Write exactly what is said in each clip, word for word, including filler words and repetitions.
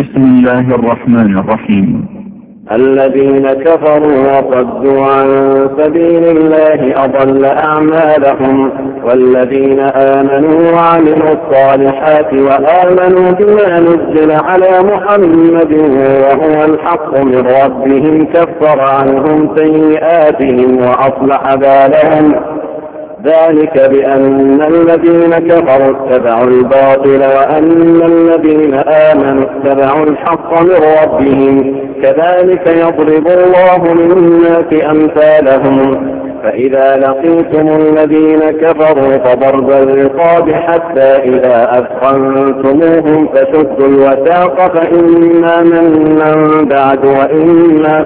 بسم الله الرحمن الرحيم. الذين كفروا وصدوا عن سبيل الله أضل أعمالهم، والذين آمنوا وعملوا الصالحات وآمنوا بما نزل على محمد وهو الحق من ربهم كفر عنهم سيئاتهم وأصلح بالهم، ذلك بأن الذين كفروا اتبعوا الباطل وأن الذين آمنوا اتبعوا الحق من ربهم، كذلك يضرب الله للناس أمثالهم. فإذا لقيتم الذين كفروا فضرب الرقاب حتى إذا أثخنتموهم فشدوا الوثاق فإما منا بعد وإما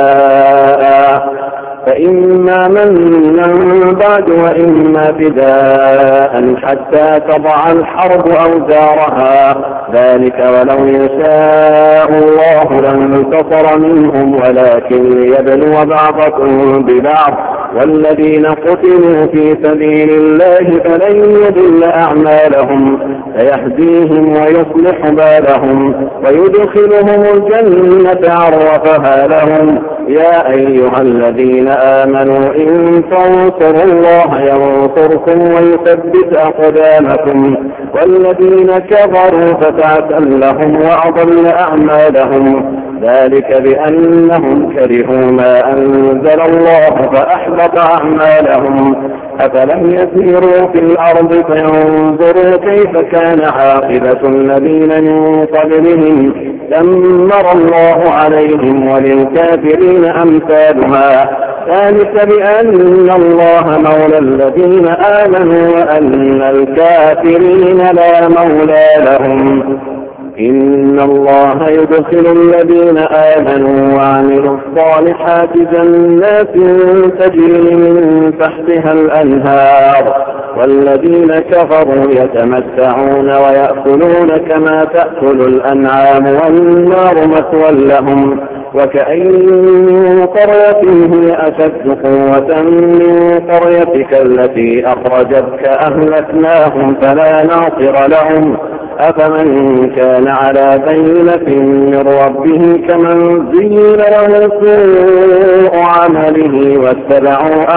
فداء فإما منا بعد وإما فداء حتى تضع الحرب أوزارها، ذلك ولو يشاء الله لانتصر منهم ولكن ليبلو بعضكم ببعض، والذين قتلوا في سبيل الله فلن يضل أعمالهم، سيهديهم ويصلح بالهم ويدخلهم الجنة عرفها لهم. يا أيها الذين آمنوا إن تنصروا الله ينصركم ويثبت أقدامكم، والذين كفروا فتعسا لهم وأضل أعمالهم، ذلك بأنهم كرهوا ما أنزل الله فأحبط أعمالهم. أفلم يسيروا في الأرض فينظروا كيف كان عاقبة الذين من قبلهم، دمر الله عليهم وللكافرين أمثالها، ذلك بأن الله مولى الذين آمنوا وأن الكافرين لا مولى لهم. إن الله يدخل الذين آمنوا وعملوا الصالحات جنات تجري من تحتها الأنهار، والذين كفروا يتمتعون ويأكلون كما تأكل الأنعام والنار مثوى لهم. وكأين من قرية هي أشد قوة من قريتك التي أخرجتك أهلكناهم فلا ناصر لهم. أفمن كان على بينة من ربه كمن زين له سوء عمله واتبعوا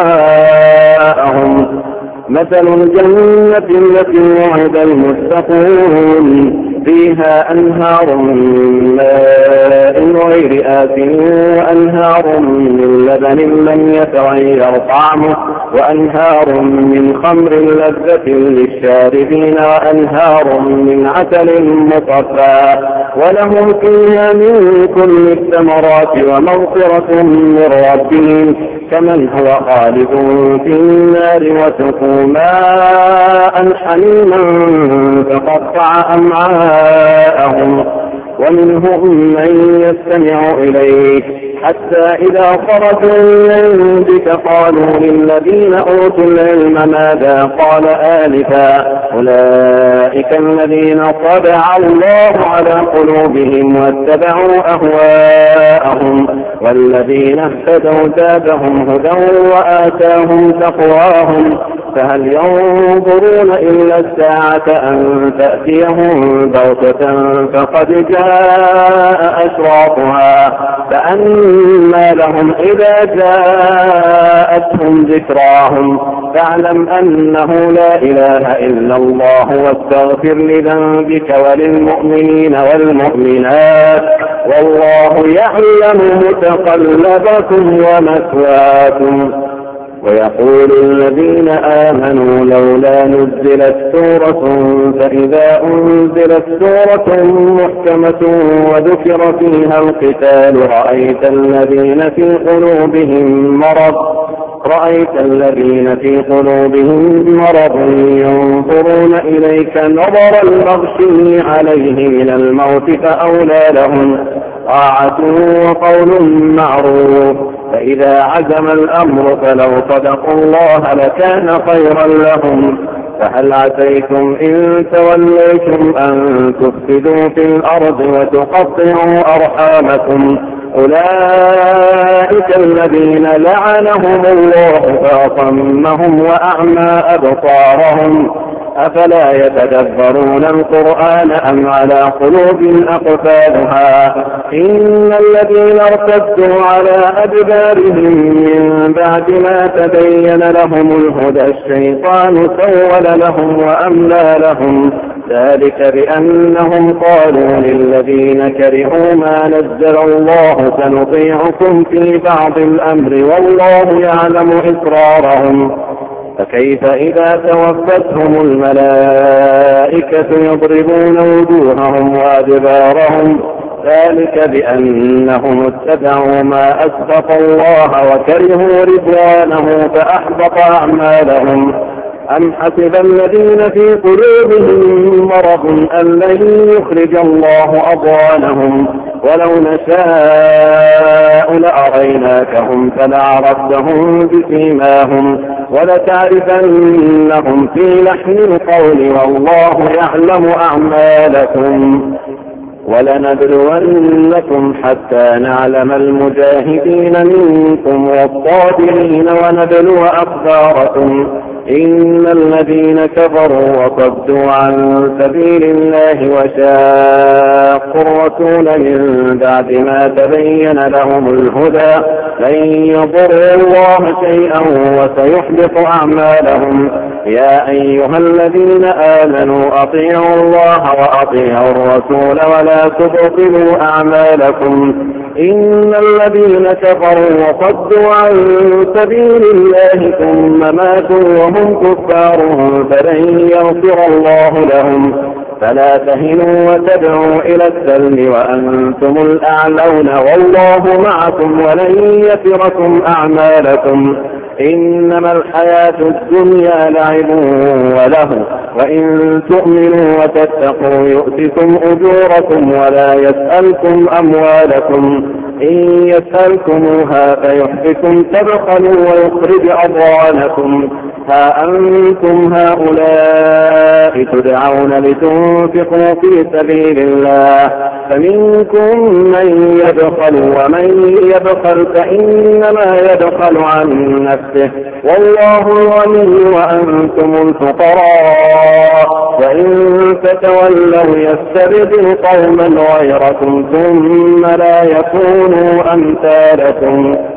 أهواءهم. مثل الجنة التي وعد المتقون فيها أنهار من ماء غير آسن وأنهار من لبن لم يتغير طعمه وأنهار من خمر لذة للشاربين وأنهار من عسل مصفى ولهم فيها من كل الثمرات ومغفرة من ربهم كمن هو خالد في النار وسقوا ماء حميما فقطع أمعاءهم ومنهم من يستمع إليك حتى إذا خرجوا من عندك قالوا للذين أوتوا العلم ماذا قال آنفا أولئك الذين طبع الله على قلوبهم واتبعوا أهواءهم والذين اهتدوا زادهم هدى وآتاهم تقواهم فهل ينظرون إلا الساعة أن تأتيهم بغتة فقد جاء أشراطها فأما لهم إذا جاءتهم ذكراهم فاعلم أنه لا إله إلا الله واستغفر لذنبك وللمؤمنين والمؤمنات والله يعلم متقلبكم ومثواكم. ويقول الذين آمنوا لولا نزلت سورة فإذا أنزلت سورة محكمة وذكر فيها القتال رأيت الذين في قلوبهم مرض رأيت الذين في قلوبهم مرض ينظرون إليك نظر المغشي عليه من الموت فأولى لهم طاعة وقول معروف فإذا عزم الأمر فلو صدقوا الله لكان خيرا لهم. فهل عسيتم إن توليتم أن تفسدوا في الأرض وتقطعوا أرحامكم أولئك الذين لعنهم الله فأصمهم وأعمى أبصارهم أفلا يتدبرون القرآن أم على قلوب أقفالها إن الذين ارتدوا على أدبارهم من بعد ما تبين لهم الهدى الشيطان سول لهم وأملى لهم ذلك بأنهم قالوا للذين كرهوا ما نزل الله سنطيعكم في بعض الأمر والله يعلم إسرارهم فكيف إذا توفتهم الملائكة يضربون وجوههم وأدبارهم ذلك بأنهم اتبعوا ما أسخط الله وكرهوا رضوانه فأحبط أعمالهم أم حسب الذين في قلوبهم مرض أن لن يخرج الله أضغانهم ولو نشاء لأريناكهم فلعرفتهم بسيماهم ولتعرفنهم في لحن القول والله يعلم أعمالكم ولنبلونكم حتى نعلم المجاهدين منكم والصابرين ونبلو أخباركم إن الذين كفروا وصدوا عن سبيل الله وشاقوا الرسول من بعد ما تبين لهم الهدى لن يضروا الله شيئا وسيحبط أعمالهم يا أيها الذين آمنوا أطيعوا الله وأطيعوا الرسول ولا تبطلوا أعمالكم إن الذين كفروا وصدوا عن سبيل الله ثم ماتوا وهم كفار فلن يغفر الله لهم فلا تهنوا وتدعوا إلى السلم وأنتم الأعلون والله معكم ولن يتركم أعمالكم إنما الحياة الدنيا لعب وله وإن تؤمنوا وتتقوا يؤتكم أجوركم ولا يسألكم أموالكم إن يسألكموها فيحفكم تبخلوا ويخرج أضغانكم ها أنتم هؤلاء تدعون لتنفقوا في سبيل الله فمنكم من يبخل ومن يبخل فإنما يبخل عن نفسه والله الغني وأنتم الفقراء وإن تتولوا يستبدل قوما غيركم ثم لا يكونوا أمثالكم